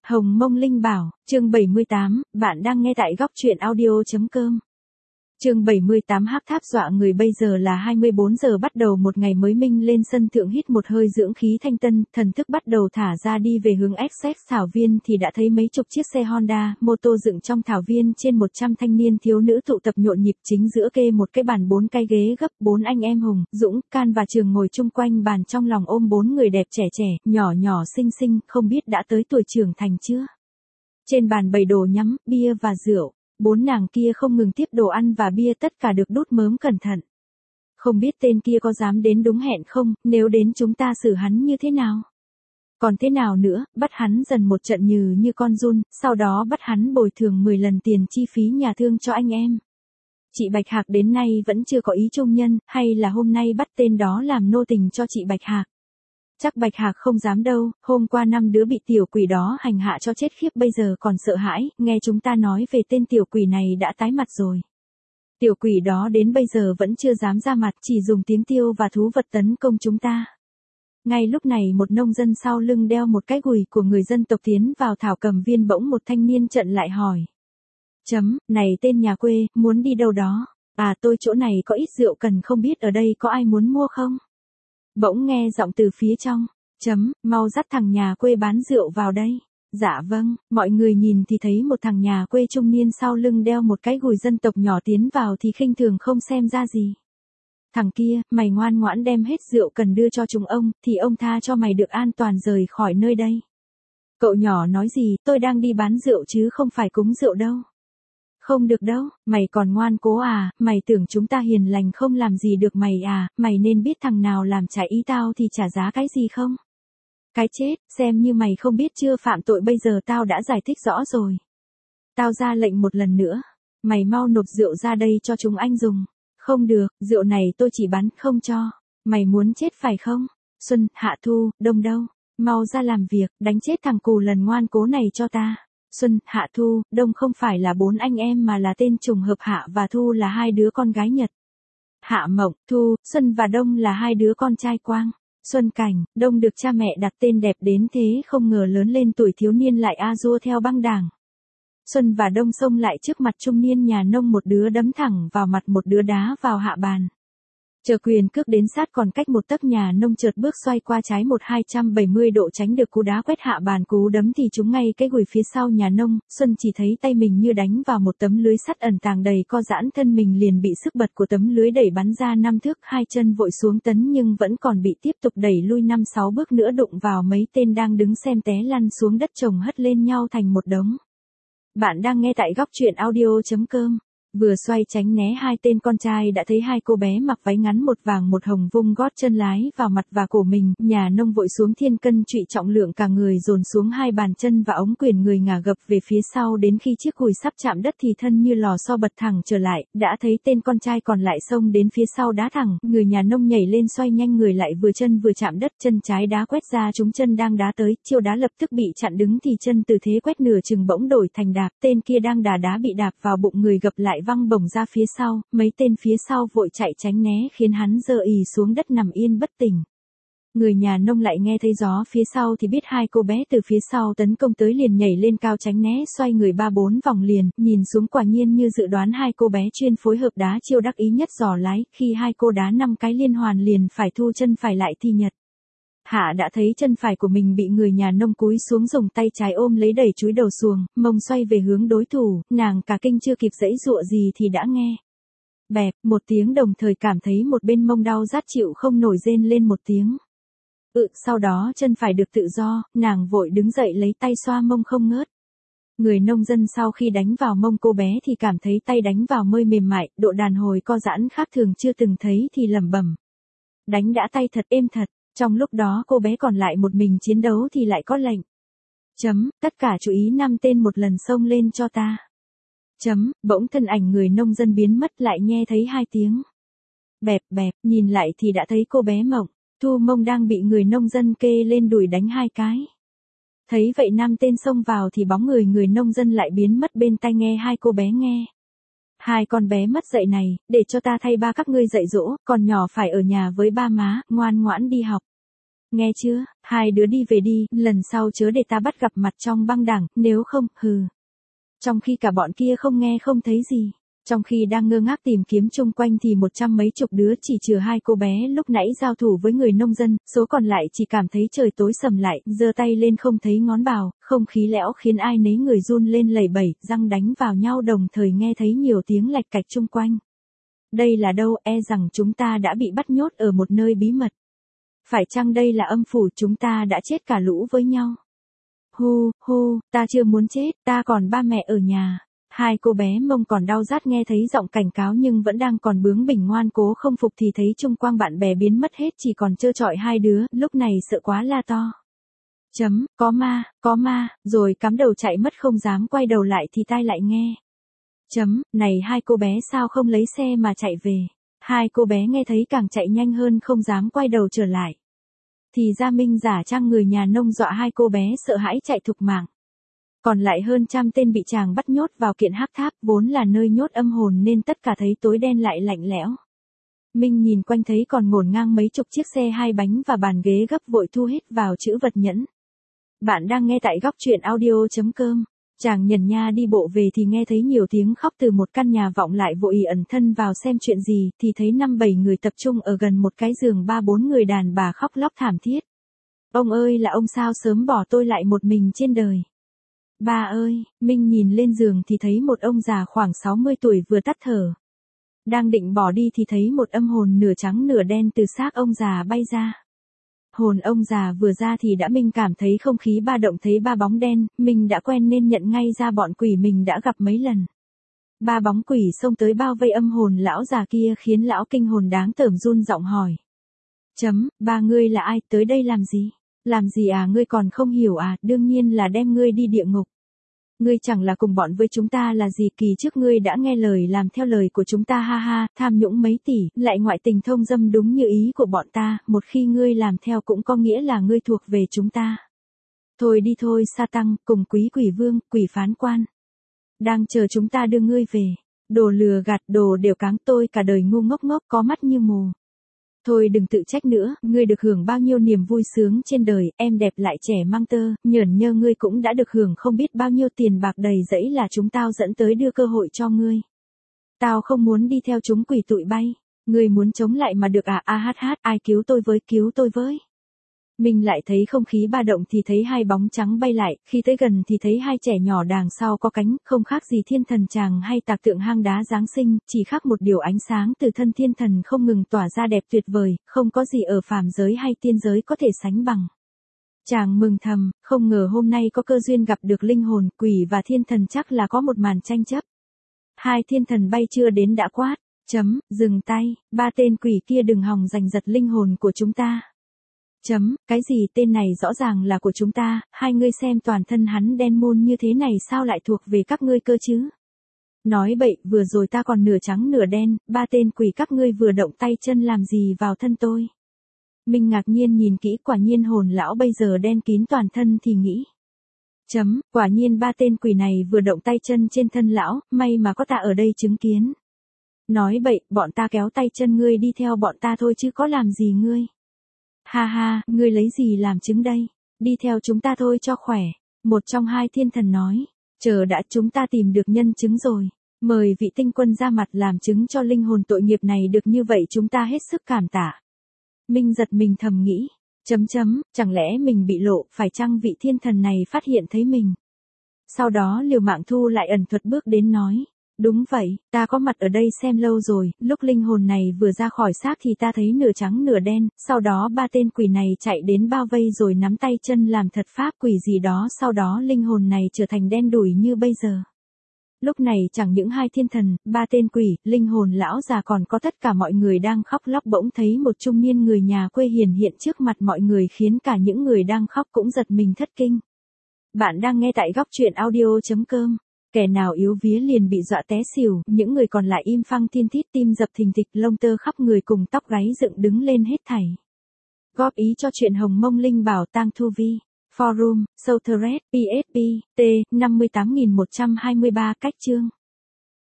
Hồng Mông Linh Bảo, chương 78, bạn đang nghe tại góc truyện audio.com. Chương 78 hắc tháp dọa người. Bây giờ là 24 giờ bắt đầu một ngày mới. Minh lên sân thượng hít một hơi dưỡng khí thanh tân, thần thức bắt đầu thả ra đi về hướng Essex thảo viên thì đã thấy mấy chục chiếc xe Honda, mô tô dựng trong thảo viên, trên 100 thanh niên thiếu nữ tụ tập nhộn nhịp, chính giữa kê một cái bàn 4 cái ghế gấp, 4 anh em Hùng, Dũng, Can và Trường ngồi chung quanh bàn, trong lòng ôm 4 người đẹp trẻ trẻ, nhỏ nhỏ xinh xinh, không biết đã tới tuổi trưởng thành chưa. Trên bàn bày đồ nhắm, bia và rượu. 4 nàng kia không ngừng tiếp đồ ăn và bia, tất cả được đút mớm cẩn thận. Không biết tên kia có dám đến đúng hẹn không, nếu đến chúng ta xử hắn như thế nào? Còn thế nào nữa, bắt hắn dần một trận như con giun, sau đó bắt hắn bồi thường 10 lần tiền chi phí nhà thương cho anh em. Chị Bạch Hạc đến nay vẫn chưa có ý chung nhân, hay là hôm nay bắt tên đó làm nô tình cho chị Bạch Hạc? Chắc Bạch Hạc không dám đâu, hôm qua 5 đứa bị tiểu quỷ đó hành hạ cho chết khiếp, bây giờ còn sợ hãi, nghe chúng ta nói về tên tiểu quỷ này đã tái mặt rồi. Tiểu quỷ đó đến bây giờ vẫn chưa dám ra mặt, chỉ dùng tiếng tiêu và thú vật tấn công chúng ta. Ngay lúc này một nông dân sau lưng đeo một cái gùi của người dân tộc tiến vào thảo cầm viên, bỗng một thanh niên chặn lại hỏi. Này tên nhà quê, muốn đi đâu đó? À, tôi chỗ này có ít rượu cần, không biết ở đây có ai muốn mua không? Bỗng nghe giọng từ phía trong. Mau dắt thằng nhà quê bán rượu vào đây. Dạ vâng. Mọi người nhìn thì thấy một thằng nhà quê trung niên sau lưng đeo một cái gùi dân tộc nhỏ tiến vào thì khinh thường không xem ra gì. Thằng kia, mày ngoan ngoãn đem hết rượu cần đưa cho chúng ông, thì ông tha cho mày được an toàn rời khỏi nơi đây. Cậu nhỏ nói gì, tôi đang đi bán rượu chứ không phải cúng rượu đâu. Không được đâu, mày còn ngoan cố à, mày tưởng chúng ta hiền lành không làm gì được mày à, mày nên biết thằng nào làm trái ý tao thì trả giá cái gì không? Cái chết, xem như mày không biết chưa, phạm tội bây giờ tao đã giải thích rõ rồi. Tao ra lệnh một lần nữa, mày mau nộp rượu ra đây cho chúng anh dùng. Không được, rượu này tôi chỉ bán không cho. Mày muốn chết phải không? Xuân, Hạ, Thu, Đông đâu? Mau ra làm việc, đánh chết thằng cù lần ngoan cố này cho ta. Xuân, Hạ, Thu, Đông không phải là 4 anh em mà là tên trùng hợp. Hạ và Thu là 2 đứa con gái Nhật. Hạ Mộng, Thu, Xuân và Đông là 2 đứa con trai Quang. Xuân Cảnh, Đông được cha mẹ đặt tên đẹp đến thế, không ngờ lớn lên tuổi thiếu niên lại a dua theo băng đảng. Xuân và Đông xông lại trước mặt trung niên nhà nông, một đứa đấm thẳng vào mặt, một đứa đá vào hạ bàn. Chờ quyền cước đến sát còn cách một tấc, nhà nông chợt bước xoay qua trái 170 độ tránh được cú đá quét hạ bàn. Cú đấm thì trúng ngay cái gùi phía sau nhà nông. Xuân chỉ thấy tay mình như đánh vào một tấm lưới sắt ẩn tàng đầy, co giãn thân mình liền bị sức bật của tấm lưới đẩy bắn ra 5 thước, 2 chân vội xuống tấn nhưng vẫn còn bị tiếp tục đẩy lui 5-6 bước nữa, đụng vào mấy tên đang đứng xem té lăn xuống đất, chồng hất lên nhau thành một đống. Bạn đang nghe tại góc truyện audio.com. Vừa xoay tránh né hai tên con trai đã thấy 2 cô bé mặc váy ngắn một vàng một hồng vung gót chân lái vào mặt và cổ mình. Nhà nông vội xuống thiên cân trụy trọng lượng cả người dồn xuống 2 bàn chân và ống quyền người ngả gập về phía sau, đến khi chiếc gùi sắp chạm đất thì thân như lò xo bật thẳng trở lại. Đã thấy tên con trai còn lại xông đến phía sau đá thẳng, người nhà nông nhảy lên xoay nhanh người lại, vừa chân vừa chạm đất, chân trái đá quét ra trúng chân đang đá tới, chiêu đá lập tức bị chặn đứng thì chân từ thế quét nửa chừng bỗng đổi thành đạp, tên kia đang đá bị đạp vào bụng người gập lại văng bổng ra phía sau, mấy tên phía sau vội chạy tránh né khiến hắn giơ ì xuống đất nằm yên bất tỉnh. Người nhà nông lại nghe thấy gió phía sau thì biết 2 cô bé từ phía sau tấn công tới, liền nhảy lên cao tránh né, xoay người 3-4 vòng liền, nhìn xuống quả nhiên như dự đoán 2 cô bé chuyên phối hợp đá chiêu đắc ý nhất giò lái, khi 2 cô đá 5 cái liên hoàn liền phải thu chân phải lại thì Nhật. Hạ đã thấy chân phải của mình bị người nhà nông cúi xuống dùng tay trái ôm lấy đẩy chúi đầu xuồng, mông xoay về hướng đối thủ, nàng cả kinh chưa kịp giãy giụa gì thì đã nghe bẹp một tiếng, đồng thời cảm thấy một bên mông đau rát chịu không nổi, rên lên một tiếng. Sau đó chân phải được tự do, nàng vội đứng dậy lấy tay xoa mông không ngớt. Người nông dân sau khi đánh vào mông cô bé thì cảm thấy tay đánh vào mơi mềm mại, độ đàn hồi co giãn khác thường chưa từng thấy thì lẩm bẩm. Đánh đã tay thật êm thật. Trong lúc đó cô bé còn lại một mình chiến đấu thì lại có lệnh. Tất cả chú ý 5 tên một lần xông lên cho ta. Bỗng thân ảnh người nông dân biến mất, lại nghe thấy 2 tiếng. Bẹp, nhìn lại thì đã thấy cô bé Mộng, Thu Mông đang bị người nông dân kê lên đùi đánh 2 cái. Thấy vậy 5 tên xông vào thì bóng người nông dân lại biến mất bên tai nghe 2 cô bé nghe. 2 con bé mất dạy này, để cho ta thay ba các ngươi dạy dỗ, còn nhỏ phải ở nhà với ba má, ngoan ngoãn đi học. Nghe chưa, hai đứa đi về đi, lần sau chớ để ta bắt gặp mặt trong băng đảng, nếu không, hừ. Trong khi cả bọn kia không nghe không thấy gì. Trong khi đang ngơ ngác tìm kiếm chung quanh thì 100 mấy chục đứa chỉ trừ hai cô bé lúc nãy giao thủ với người nông dân, số còn lại chỉ cảm thấy trời tối sầm lại, giơ tay lên không thấy ngón bào, không khí lẽo khiến ai nấy người run lên lẩy bẩy, răng đánh vào nhau đồng thời nghe thấy nhiều tiếng lạch cạch chung quanh. Đây là đâu, e rằng chúng ta đã bị bắt nhốt ở một nơi bí mật. Phải chăng đây là âm phủ, chúng ta đã chết cả lũ với nhau? Hu, hu, ta chưa muốn chết, ta còn ba mẹ ở nhà. Hai cô bé mông còn đau rát nghe thấy giọng cảnh cáo nhưng vẫn đang còn bướng bỉnh ngoan cố không phục thì thấy chung quanh bạn bè biến mất hết chỉ còn trơ trọi hai đứa, lúc này sợ quá la to. Có ma, rồi cắm đầu chạy mất không dám quay đầu lại thì tai lại nghe. Này hai cô bé sao không lấy xe mà chạy về. Hai cô bé nghe thấy càng chạy nhanh hơn không dám quay đầu trở lại. Thì ra Minh giả trang người nhà nông dọa hai cô bé sợ hãi chạy thục mạng. Còn lại hơn 100 tên bị chàng bắt nhốt vào kiện hắc tháp vốn là nơi nhốt âm hồn nên tất cả thấy tối đen lại lạnh lẽo. Minh nhìn quanh thấy còn ngổn ngang mấy chục chiếc xe hai bánh và bàn ghế gấp vội thu hết vào chữ vật nhẫn. Bạn đang nghe tại góc truyện audio.com. Chàng nhẩn nha đi bộ về thì nghe thấy nhiều tiếng khóc từ một căn nhà vọng lại vội ẩn thân vào xem chuyện gì thì thấy 5-7 người tập trung ở gần một cái giường 3-4 người đàn bà khóc lóc thảm thiết. Ông ơi là ông sao sớm bỏ tôi lại một mình trên đời. Ba ơi, Minh nhìn lên giường thì thấy một ông già khoảng 60 tuổi vừa tắt thở. Đang định bỏ đi thì thấy một âm hồn nửa trắng nửa đen từ xác ông già bay ra. Hồn ông già vừa ra thì đã Minh cảm thấy không khí ba động thấy ba bóng đen, mình đã quen nên nhận ngay ra bọn quỷ mình đã gặp mấy lần. Ba bóng quỷ xông tới bao vây âm hồn lão già kia khiến lão kinh hồn đáng tởm run giọng hỏi. Ba ngươi là ai, tới đây làm gì? Làm gì à, ngươi còn không hiểu à, đương nhiên là đem ngươi đi địa ngục. Ngươi chẳng là cùng bọn với chúng ta là gì, kỳ trước ngươi đã nghe lời làm theo lời của chúng ta, ha ha, tham nhũng mấy tỷ, lại ngoại tình thông dâm đúng như ý của bọn ta, một khi ngươi làm theo cũng có nghĩa là ngươi thuộc về chúng ta. Thôi đi thôi sa tăng, cùng quý quỷ vương, quỷ phán quan. Đang chờ chúng ta đưa ngươi về. Đồ lừa gạt, đồ đều cáng, tôi cả đời ngu ngốc ngốc có mắt như mù. Thôi đừng tự trách nữa, ngươi được hưởng bao nhiêu niềm vui sướng trên đời, em đẹp lại trẻ mang tơ, nhởn nhơ ngươi cũng đã được hưởng không biết bao nhiêu tiền bạc đầy dẫy là chúng tao dẫn tới đưa cơ hội cho ngươi. Tao không muốn đi theo chúng quỷ tụi bay, ngươi muốn chống lại mà được à, ai cứu tôi với. Mình lại thấy không khí ba động thì thấy hai bóng trắng bay lại, khi tới gần thì thấy hai trẻ nhỏ đằng sau có cánh, không khác gì thiên thần chàng hay tạc tượng hang đá Giáng sinh, chỉ khác một điều ánh sáng từ thân thiên thần không ngừng tỏa ra đẹp tuyệt vời, không có gì ở phàm giới hay tiên giới có thể sánh bằng. Chàng mừng thầm, không ngờ hôm nay có cơ duyên gặp được linh hồn, quỷ và thiên thần chắc là có một màn tranh chấp. Hai thiên thần bay chưa đến đã quát, dừng tay, ba tên quỷ kia đừng hòng giành giật linh hồn của chúng ta. Cái gì, tên này rõ ràng là của chúng ta, hai ngươi xem toàn thân hắn đen môn như thế này sao lại thuộc về các ngươi cơ chứ? Nói bậy, vừa rồi ta còn nửa trắng nửa đen, ba tên quỷ các ngươi vừa động tay chân làm gì vào thân tôi? Minh ngạc nhiên nhìn kỹ, quả nhiên hồn lão bây giờ đen kín toàn thân thì nghĩ. Quả nhiên ba tên quỷ này vừa động tay chân trên thân lão, may mà có ta ở đây chứng kiến. Nói bậy, bọn ta kéo tay chân ngươi đi theo bọn ta thôi chứ có làm gì ngươi. Ha ha, ngươi lấy gì làm chứng đây? Đi theo chúng ta thôi cho khỏe. Một trong hai thiên thần nói. Chờ đã, chúng ta tìm được nhân chứng rồi. Mời vị tinh quân ra mặt làm chứng cho linh hồn tội nghiệp này được, như vậy chúng ta hết sức cảm tạ. Minh giật mình thầm nghĩ. Chẳng lẽ mình bị lộ, phải chăng vị thiên thần này phát hiện thấy mình? Sau đó liều mạng thu lại ẩn thuật bước đến nói. Đúng vậy, ta có mặt ở đây xem lâu rồi, lúc linh hồn này vừa ra khỏi xác thì ta thấy nửa trắng nửa đen, sau đó ba tên quỷ này chạy đến bao vây rồi nắm tay chân làm thật pháp quỷ gì đó, sau đó linh hồn này trở thành đen đủi như bây giờ. Lúc này chẳng những hai thiên thần, ba tên quỷ, linh hồn lão già còn có tất cả mọi người đang khóc lóc, bỗng thấy một trung niên người nhà quê hiển hiện trước mặt mọi người khiến cả những người đang khóc cũng giật mình thất kinh. Bạn đang nghe tại góc truyện audio.com. Kẻ nào yếu vía liền bị dọa té xỉu, những người còn lại im phăng thiên thít, tim dập thình thịch, lông tơ khắp người cùng tóc gáy dựng đứng lên hết thảy. Góp ý cho chuyện Hồng Mông Linh Bảo Tang Thu Vi. Forum, Southred, PSP, T, 58123 cách chương.